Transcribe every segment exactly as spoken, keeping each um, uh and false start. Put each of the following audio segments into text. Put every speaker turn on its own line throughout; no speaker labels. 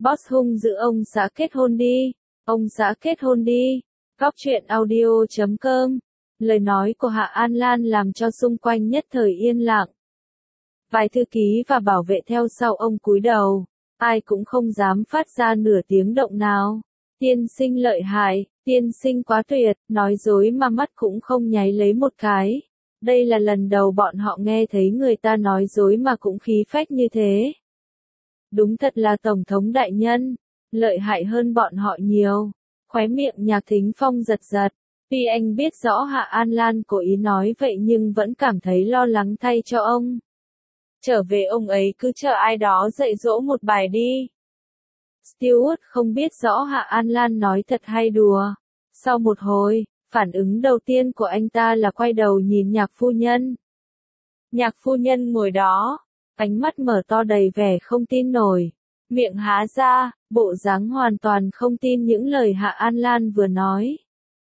Boss hung dữ ông xã kết hôn đi. Ông xã kết hôn đi. Góc truyện audio chấm com. Lời nói của Hạ An Lan làm cho xung quanh nhất thời yên lặng. Vài thư ký và bảo vệ theo sau ông cúi đầu. Ai cũng không dám phát ra nửa tiếng động nào. Tiên sinh lợi hại, tiên sinh quá tuyệt, nói dối mà mắt cũng không nháy lấy một cái. Đây là lần đầu bọn họ nghe thấy người ta nói dối mà cũng khí phách như thế. Đúng thật là Tổng thống đại nhân, lợi hại hơn bọn họ nhiều. Khóe miệng Nhạc Thính Phong giật giật. Tuy anh biết rõ Hạ An Lan cố ý nói vậy nhưng vẫn cảm thấy lo lắng thay cho ông. Trở về ông ấy cứ chờ ai đó dạy dỗ một bài đi. Stewart không biết rõ Hạ An Lan nói thật hay đùa. Sau một hồi, phản ứng đầu tiên của anh ta là quay đầu nhìn Nhạc phu nhân. Nhạc phu nhân ngồi đó, ánh mắt mở to đầy vẻ không tin nổi, miệng há ra, bộ dáng hoàn toàn không tin những lời Hạ An Lan vừa nói.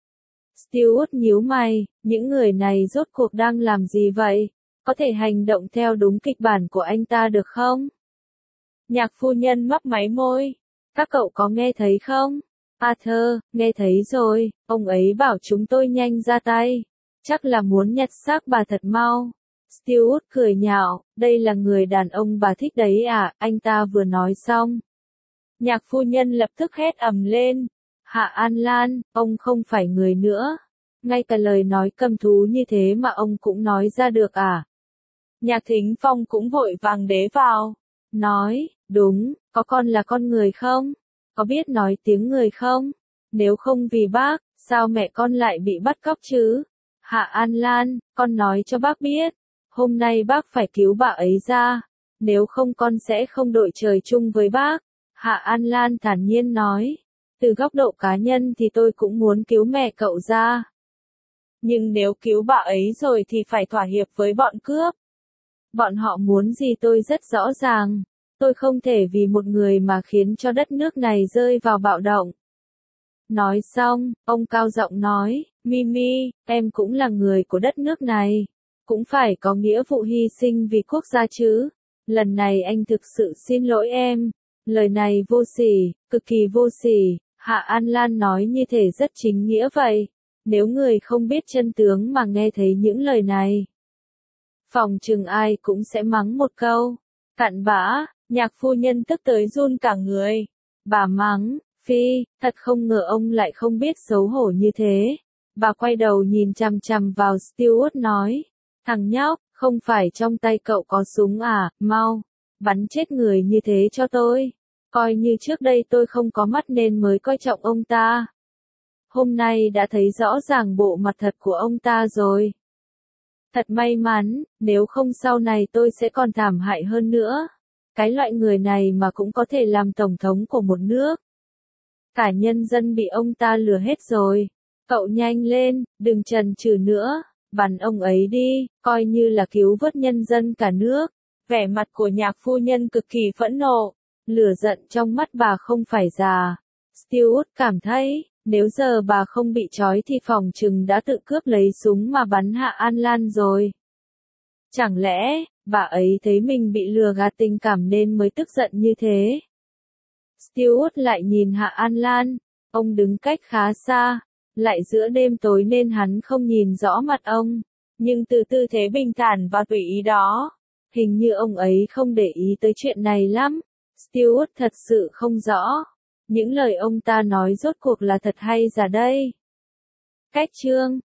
Stewart nhíu mày, những người này rốt cuộc đang làm gì vậy? Có thể hành động theo đúng kịch bản của anh ta được không? Nhạc phu nhân mấp máy môi. Các cậu có nghe thấy không? Arthur, nghe thấy rồi, ông ấy bảo chúng tôi nhanh ra tay. Chắc là muốn nhặt xác bà thật mau. Stewart cười nhạo, đây là người đàn ông bà thích đấy à, anh ta vừa nói xong. Nhạc phu nhân lập tức hét ầm lên. Hạ An Lan, ông không phải người nữa. Ngay cả lời nói căm thú như thế mà ông cũng nói ra được à? Nhạc Thính Phong cũng vội vàng đế vào. Nói, đúng, có con là con người không? Có biết nói tiếng người không? Nếu không vì bác, sao mẹ con lại bị bắt cóc chứ? Hạ An Lan, con nói cho bác biết. Hôm nay bác phải cứu bà ấy ra. Nếu không con sẽ không đội trời chung với bác. Hạ An Lan thản nhiên nói. Từ góc độ cá nhân thì tôi cũng muốn cứu mẹ cậu ra. Nhưng nếu cứu bà ấy rồi thì phải thỏa hiệp với bọn cướp. Bọn họ muốn gì tôi rất rõ ràng. Tôi không thể vì một người mà khiến cho đất nước này rơi vào bạo động. Nói xong, ông cao giọng nói, Mimi, em cũng là người của đất nước này. Cũng phải có nghĩa vụ hy sinh vì quốc gia chứ. Lần này anh thực sự xin lỗi em. Lời này vô sỉ, cực kỳ vô sỉ. Hạ An Lan nói như thể rất chính nghĩa vậy. Nếu người không biết chân tướng mà nghe thấy những lời này, phòng chừng ai cũng sẽ mắng một câu. Cặn bã, Nhạc phu nhân tức tới run cả người. Bà mắng, Phi, thật không ngờ ông lại không biết xấu hổ như thế. Bà quay đầu nhìn chằm chằm vào Stewart nói. Thằng nhóc, không phải trong tay cậu có súng à, mau, bắn chết người như thế cho tôi. Coi như trước đây tôi không có mắt nên mới coi trọng ông ta. Hôm nay đã thấy rõ ràng bộ mặt thật của ông ta rồi. Thật may mắn, nếu không sau này tôi sẽ còn thảm hại hơn nữa. Cái loại người này mà cũng có thể làm tổng thống của một nước. Cả nhân dân bị ông ta lừa hết rồi. Cậu nhanh lên, đừng chần chừ nữa, bắn ông ấy đi, coi như là cứu vớt nhân dân cả nước. Vẻ mặt của Nhạc phu nhân cực kỳ phẫn nộ. Lửa giận trong mắt bà không phải già. Stewart cảm thấy, nếu giờ bà không bị trói thì phòng chừng đã tự cướp lấy súng mà bắn Hạ An Lan rồi. Chẳng lẽ, bà ấy thấy mình bị lừa gạt tình cảm nên mới tức giận như thế? Stewart lại nhìn Hạ An Lan. Ông đứng cách khá xa. Lại giữa đêm tối nên hắn không nhìn rõ mặt ông. Nhưng từ tư thế bình thản và tùy ý đó, hình như ông ấy không để ý tới chuyện này lắm. Stewart thật sự không rõ. Những lời ông ta nói rốt cuộc là thật hay giả đây? Cách chương